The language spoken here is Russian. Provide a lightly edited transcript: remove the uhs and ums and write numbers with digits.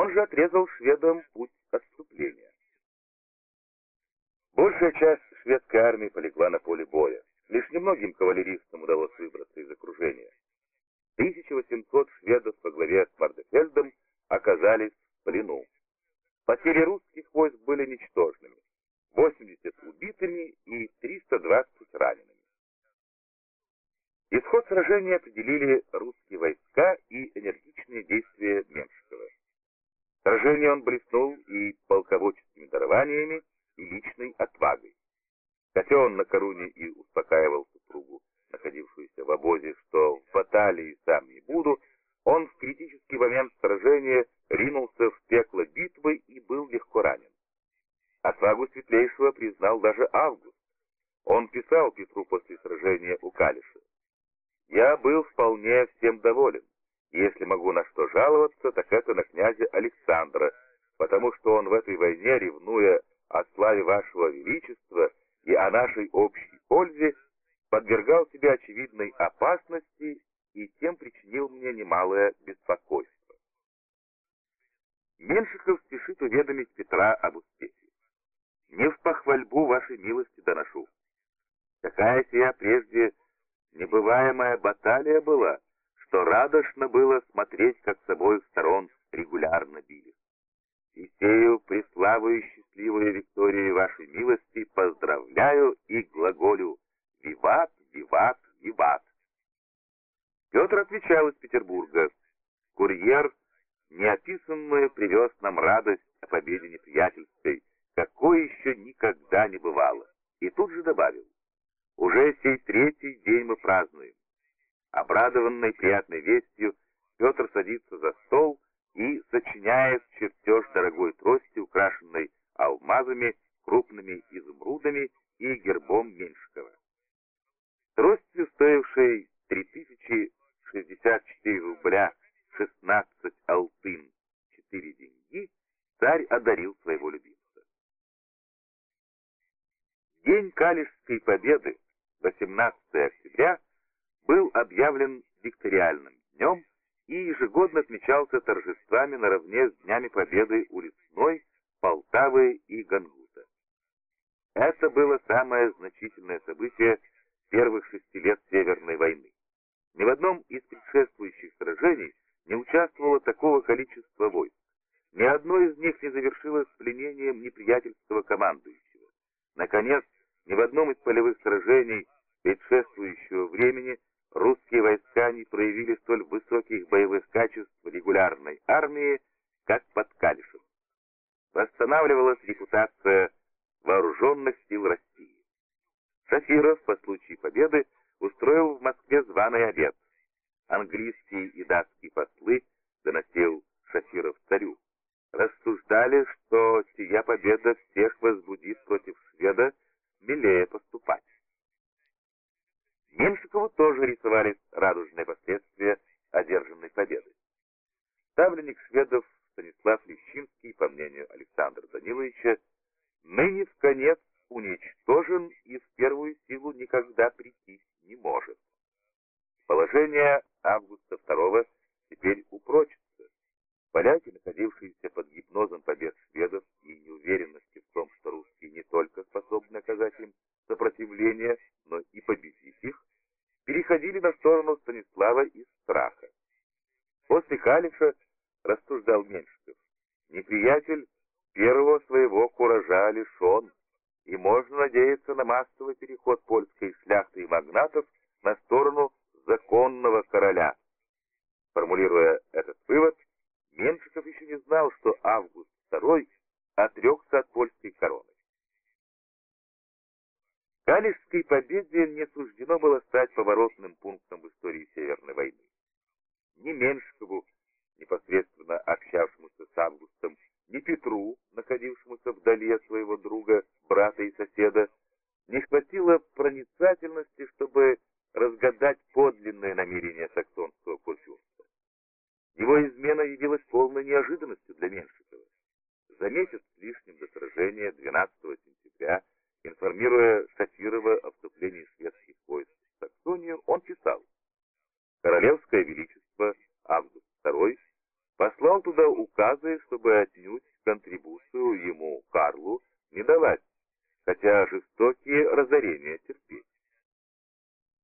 Он же отрезал шведам путь отступления. Большая часть шведской армии полегла на поле боя. Лишь немногим кавалеристам удалось выбраться из окружения. 1800 шведов во главе с Мардефельдом оказались в плену. Потери русских войск были ничтожными: 80 убитыми и 320 ранеными. Исход сражения определили русские войска и энергичные действия Меншикова. В сражении он блеснул и полководческими дарованиями, и личной отвагой. Хотя он накануне и успокаивал супругу, находившуюся в обозе, что в баталии сам не буду, он в критический момент сражения ринулся в пекло битвы и был легко ранен. Отвагу Светлейшего признал даже Август. Он писал Петру после сражения у Калиша: «Я был вполне всем доволен. Если могу на что жаловаться, так это на князя Александра, потому что он в этой войне, ревнуя о славе вашего величества и о нашей общей пользе, подвергал себя очевидной опасности и тем причинил мне немалое беспокойство». Меншиков спешит уведомить Петра об успехе. «Не в похвальбу вашей милости доношу. Какая сия прежде небываемая баталия была, что радостно было смотреть, как с обоих сторон регулярно бились. И сею преславую счастливую викторию вашей милости поздравляю и глаголю: виват, виват, виват». Петр отвечал из Петербурга: «Курьер неописанную привез нам радость о победе неприятельской, какой еще никогда не бывало». И тут же добавил: «Уже сей третий день мы празднуем». Обрадованный приятной вестью, Петр садится за стол и сочиняет чертеж дорогой трости, украшенной алмазами, крупными изумрудами и гербом Меншикова. Тростью, стоившей 3064 рубля 16 алтын 4 деньги, царь одарил своего любимца. День Калишской победы, 18 октября, был объявлен викториальным днем и ежегодно отмечался торжествами наравне с Днями Победы у Лесной, Полтавы и Гангута. Это было самое значительное событие первых 6 лет Северной войны. Ни в одном из предшествующих сражений не участвовало такого количества войск. Ни одно из них не завершилось пленением неприятельского командующего. Наконец, ни в одном из полевых сражений предшествующего времени русские войска не проявили столь высоких боевых качеств регулярной армии, как под Калишем. Восстанавливалась репутация вооруженных сил России. Шафиров по случаю победы устроил в Москве званый обед. Английские и датские послы, доносил Шафиров царю, рассуждали, что сия победа всех возбудит против шведа смелее поступать. Меншикову тоже рисовались радужные последствия одержанной победы. Ставленник шведов Станислав Лещинский, по мнению Александра Даниловича, ныне в конец уничтожен и в первую силу никогда прийти не может. Положение Августа II теперь упрочится. Поляки, находившиеся под гипнозом побед шведов и неуверенности в том, что русские не только способны оказать им сопротивление, но и победить их, переходили на сторону Станислава из страха. После Калиша, рассуждал Меншиков, неприятель первого своего куража лишен, и можно надеяться на массовый переход польской шляхты и магнатов на сторону законного короля. Формулируя этот вывод, Меншиков еще не знал, что Август II отрекся от польской короны. Калишской победе не суждено было стать поворотным пунктом в истории Северной войны. Ни Меншикову, непосредственно общавшемуся с Августом, ни Петру, находившемуся вдали от своего друга, брата и соседа, не хватило проницательности, чтобы разгадать подлинное намерение саксонского курфюрста. Его измена явилась полной неожиданностью для Меншикова. За месяц с лишним до сражения 12 сентября, информируя Шафирова о вступлении шведских войск в Саксонию, он писал: «Королевское величество Август II послал туда указ приказы, чтобы отнюдь контрибуцию ему, Карлу, не давать, хотя жестокие разорения терпел.